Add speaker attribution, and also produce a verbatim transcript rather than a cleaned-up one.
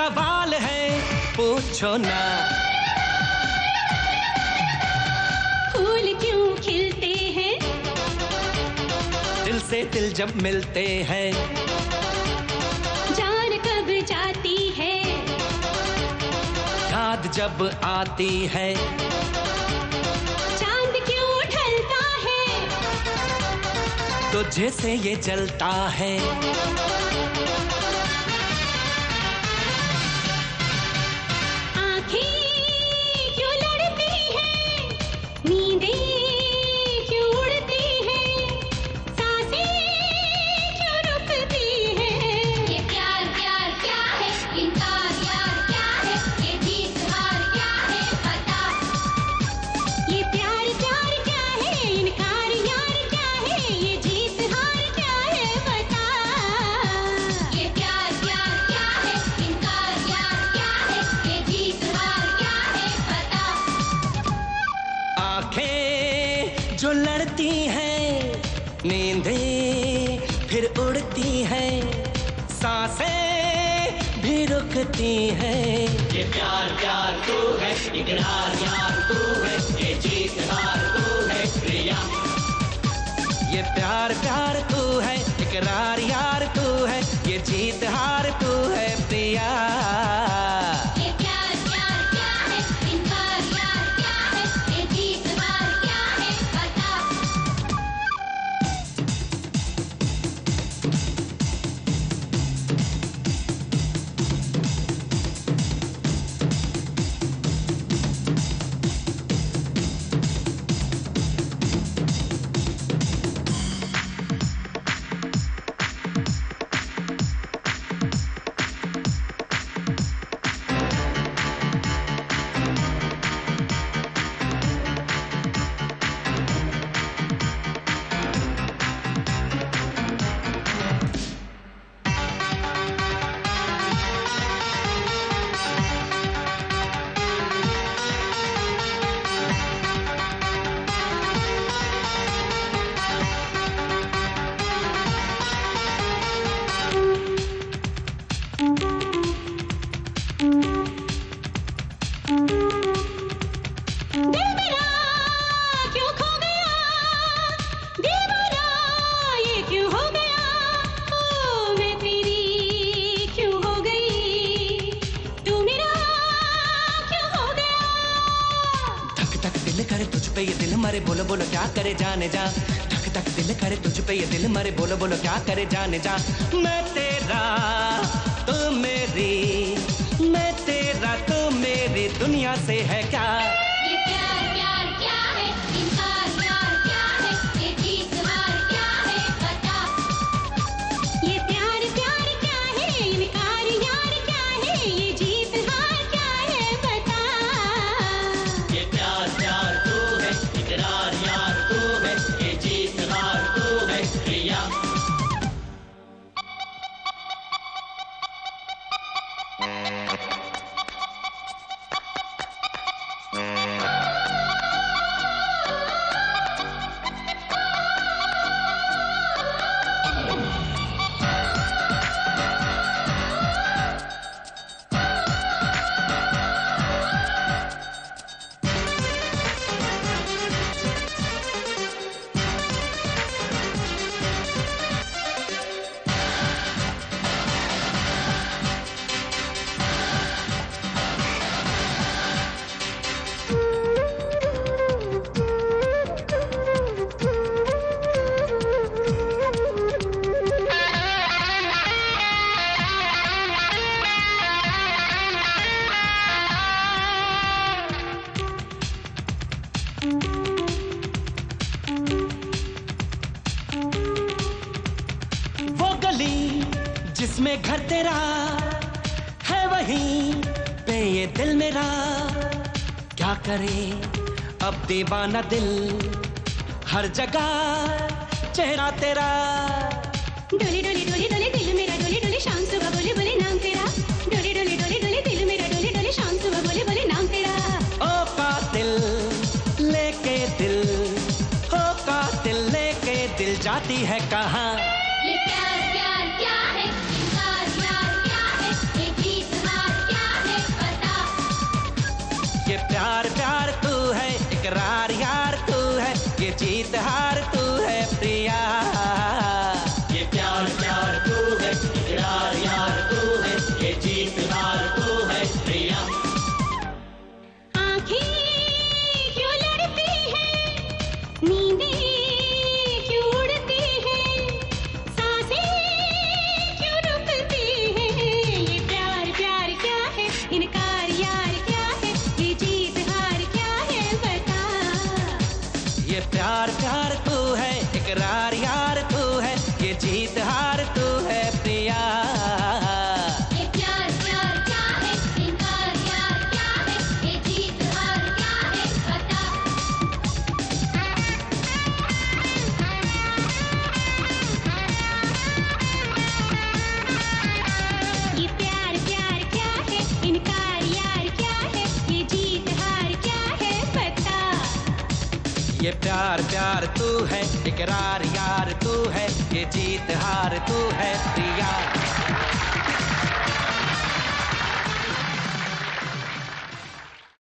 Speaker 1: सवाल है पूछो ना।
Speaker 2: फूल क्यों खिलते हैं?
Speaker 1: दिल से दिल जब मिलते हैं।
Speaker 2: जान कब जाती है?
Speaker 1: याद जब आती है।
Speaker 2: चांद क्यों ढलता है?
Speaker 1: तुझे से ये जलता है।
Speaker 2: आँखें क्यों लड़ती हैं? नींदें क्यों उड़ती हैं? सांसें क्यों रुकती हैं? ये प्यार प्यार क्या है? इनकार यार क्या है? ये जीत हार क्या है? बता। ये प्यार प्यार क्या है? इनकार यार क्या है? ये जीत हार क्या है? बता। ये प्यार प्यार क्या है? इनकार यार क्या है? ये जीत हार क्या है? बता।
Speaker 1: आंखें जो लड़ती हैं, नींदें फिर उड़ती हैं, सांसें भी रुकती हैं।
Speaker 3: ये प्यार प्यार तू है, इकरार यार तू है, ये जीत हार तू है प्रिया।
Speaker 1: ये प्यार प्यार तू है, इकरार यार तू है, ये जीत हार तू है प्रिया।
Speaker 2: ये प्यार प्यार क्या है? इनकार यार क्या है? ये जीत हार क्या है? बता। दिल मेरा क्यों खो गया? दीवाना ये क्यों हो गया? ओ मैं तेरी क्यों हो गई? तू मेरा क्यों हो गया?
Speaker 1: धक धक दिल करे तुझ पे ये दिल मरे, बोलो बोलो क्या करे जाने जा। धक धक दिल करे तुझ पे ये दिल मरे, बोलो बोलो क्या करे जाने जा। मैं तेरा तू मेरी, मैं तेरा तू मेरी, दुनिया से है क्या।
Speaker 2: ये प्यार प्यार क्या है? इनकार यार क्या है? ये जीत हार क्या है? बता। ये प्यार प्यार क्या है? इनकार यार क्या है? ये जीत हार क्या है? बता।
Speaker 3: ये प्यार प्यार तू है, इकरार यार तू है, ये जीत हार तू है प्रिया।
Speaker 1: वो गली जिसमें घर तेरा है, वहीं पे ये दिल मेरा। क्या करे अब दीवाना दिल, हर जगह चेहरा तेरा।
Speaker 2: डोली डोली डोली डोली दिल मेरा, डोली डोली शाम सुबह बोले बोले नाम तेरा। डोली डोली डोली डोली दिल मेरा, डोली डोली शाम सुबह बोले बोले नाम तेरा।
Speaker 1: ओ कातिल लेके दिल, ओ कातिल लेके दिल जाती है कहाँ।
Speaker 2: ये प्यार प्यार क्या है? इनकार यार क्या है? ये जीत हार
Speaker 1: ये प्यार प्यार तू है, इकरार यार तू है, ये जीत हार तू है प्रिया।